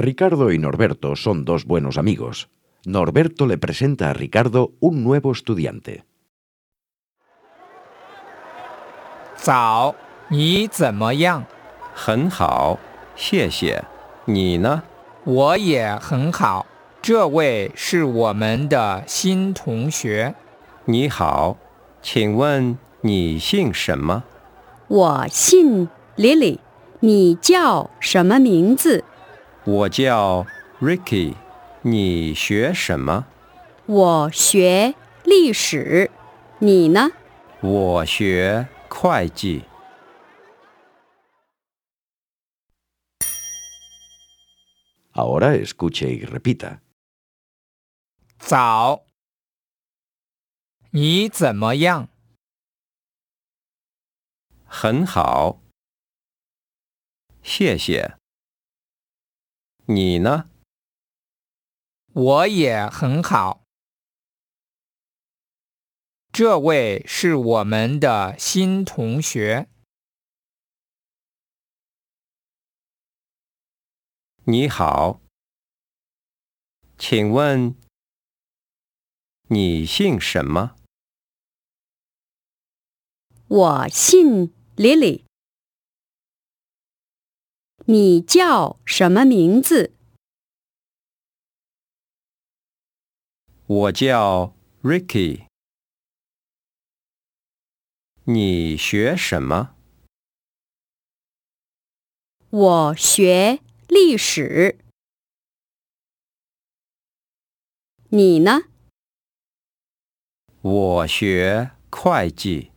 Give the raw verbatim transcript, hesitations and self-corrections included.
Ricardo y Norberto son dos buenos amigos. Norberto le presenta a Ricardo un nuevo estudiante. 早，你怎么样？ 很好，谢谢。你呢？ 我也很好。这位是我们的新同学。 你好，请问你姓什么？ 我姓 Lily， 你叫什么名字？ 我叫 Ricky， 你学什么？ 我学历史，你呢？ 我学会计。 Ahora escuche y repita. 早，你怎么样？ 很好，谢谢。你呢？ 我也很好。这位是我们的新同学。 你好，请问你姓什么？ 我姓 Lily， 你叫什么名字？ 我叫 Ricky， 你学什么？ 我学历史，你呢？ 我学会计。